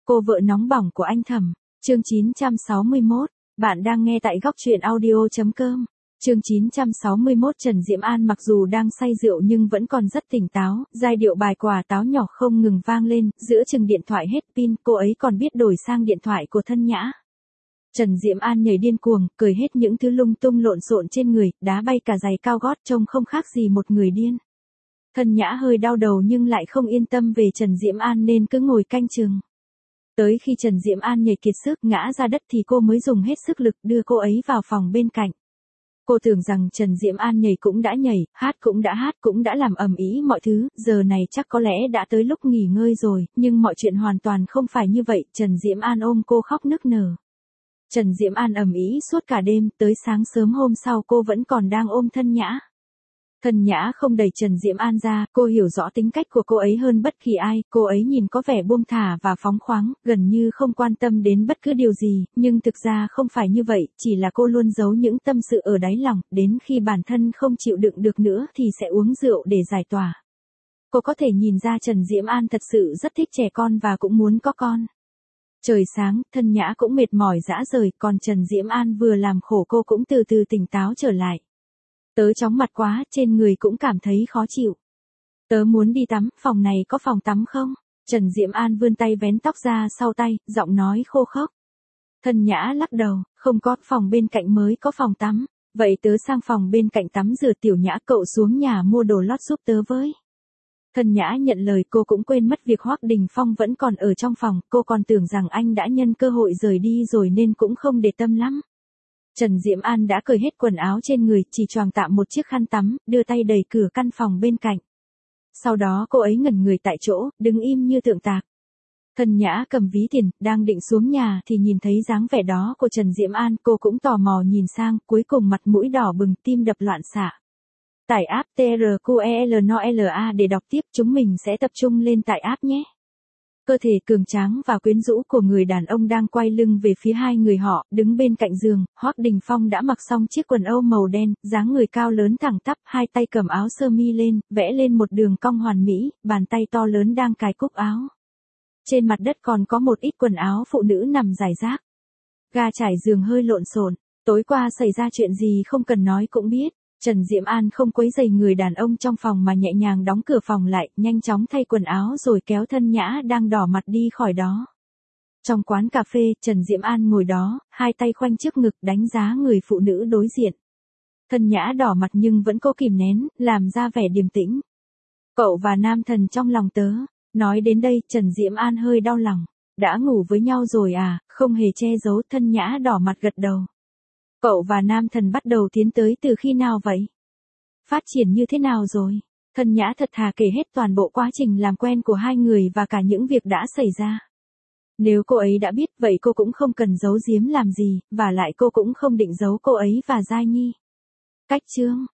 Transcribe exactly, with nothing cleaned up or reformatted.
Cô vợ nóng bỏng của anh Thẩm, chương chín trăm sáu mươi mốt, bạn đang nghe tại góc truyện audio chấm com. Chương chín trăm sáu mươi mốt Trần Diễm An mặc dù đang say rượu nhưng vẫn còn rất tỉnh táo, giai điệu bài quả táo nhỏ không ngừng vang lên, giữa chừng điện thoại hết pin, cô ấy còn biết đổi sang điện thoại của Thân Nhã. Trần Diễm An nhảy điên cuồng, cười hết những thứ lung tung lộn xộn trên người, đá bay cả giày cao gót trông không khác gì một người điên. Thân Nhã hơi đau đầu nhưng lại không yên tâm về Trần Diễm An nên cứ ngồi canh chừng. Tới khi Trần Diễm An nhảy kiệt sức ngã ra đất thì cô mới dùng hết sức lực đưa cô ấy vào phòng bên cạnh. Cô tưởng rằng Trần Diễm An nhảy cũng đã nhảy, hát cũng đã hát cũng đã làm ầm ĩ mọi thứ, giờ này chắc có lẽ đã tới lúc nghỉ ngơi rồi, nhưng mọi chuyện hoàn toàn không phải như vậy, Trần Diễm An ôm cô khóc nức nở. Trần Diễm An ầm ĩ suốt cả đêm, tới sáng sớm hôm sau cô vẫn còn đang ôm Thân Nhã. Thân Nhã không đẩy Trần Diễm An ra, cô hiểu rõ tính cách của cô ấy hơn bất kỳ ai, cô ấy nhìn có vẻ buông thả và phóng khoáng, gần như không quan tâm đến bất cứ điều gì, nhưng thực ra không phải như vậy, chỉ là cô luôn giấu những tâm sự ở đáy lòng, đến khi bản thân không chịu đựng được nữa thì sẽ uống rượu để giải tỏa. Cô có thể nhìn ra Trần Diễm An thật sự rất thích trẻ con và cũng muốn có con. Trời sáng, Thân Nhã cũng mệt mỏi rã rời, còn Trần Diễm An vừa làm khổ cô cũng từ từ tỉnh táo trở lại. Tớ chóng mặt quá, trên người cũng cảm thấy khó chịu. Tớ muốn đi tắm, phòng này có phòng tắm không? Trần Diễm An vươn tay vén tóc ra sau tay, giọng nói khô khốc. Thân Nhã lắc đầu, không có, phòng bên cạnh mới có phòng tắm. Vậy tớ sang phòng bên cạnh tắm rửa. Tiểu Nhã, cậu xuống nhà mua đồ lót giúp tớ với. Thân Nhã nhận lời, cô cũng quên mất việc Hoắc Đình Phong vẫn còn ở trong phòng, cô còn tưởng rằng anh đã nhân cơ hội rời đi rồi nên cũng không để tâm lắm. Trần Diễm An đã cởi hết quần áo trên người, chỉ choàng tạm một chiếc khăn tắm, đưa tay đẩy cửa căn phòng bên cạnh. Sau đó cô ấy ngẩn người tại chỗ, đứng im như tượng tạc. Thân Nhã cầm ví tiền, đang định xuống nhà thì nhìn thấy dáng vẻ đó của Trần Diễm An, cô cũng tò mò nhìn sang, cuối cùng mặt mũi đỏ bừng, tim đập loạn xạ. Tải app tê rờ quy e lờ en o lờ a để đọc tiếp, chúng mình sẽ tập trung lên tải app nhé. Cơ thể cường tráng và quyến rũ của người đàn ông đang quay lưng về phía hai người họ, đứng bên cạnh giường, Hoắc Đình Phong đã mặc xong chiếc quần âu màu đen, dáng người cao lớn thẳng tắp, hai tay cầm áo sơ mi lên, vẽ lên một đường cong hoàn mỹ, bàn tay to lớn đang cài cúc áo. Trên mặt đất còn có một ít quần áo phụ nữ nằm rải rác. Ga trải giường hơi lộn xộn, tối qua xảy ra chuyện gì không cần nói cũng biết. Trần Diễm An không quấy rầy người đàn ông trong phòng mà nhẹ nhàng đóng cửa phòng lại, nhanh chóng thay quần áo rồi kéo Thân Nhã đang đỏ mặt đi khỏi đó. Trong quán cà phê, Trần Diễm An ngồi đó, hai tay khoanh trước ngực đánh giá người phụ nữ đối diện. Thân Nhã đỏ mặt nhưng vẫn cố kìm nén, làm ra vẻ điềm tĩnh. Cậu và nam thần trong lòng tớ. Nói đến đây, Trần Diễm An hơi đau lòng. Đã ngủ với nhau rồi à? Không hề che giấu, Thân Nhã đỏ mặt gật đầu. Cậu và nam thần bắt đầu tiến tới từ khi nào vậy? Phát triển như thế nào rồi? Thân Nhã thật thà kể hết toàn bộ quá trình làm quen của hai người và cả những việc đã xảy ra. Nếu cô ấy đã biết vậy cô cũng không cần giấu giếm làm gì, và lại cô cũng không định giấu cô ấy và Giai Nhi. Cách chương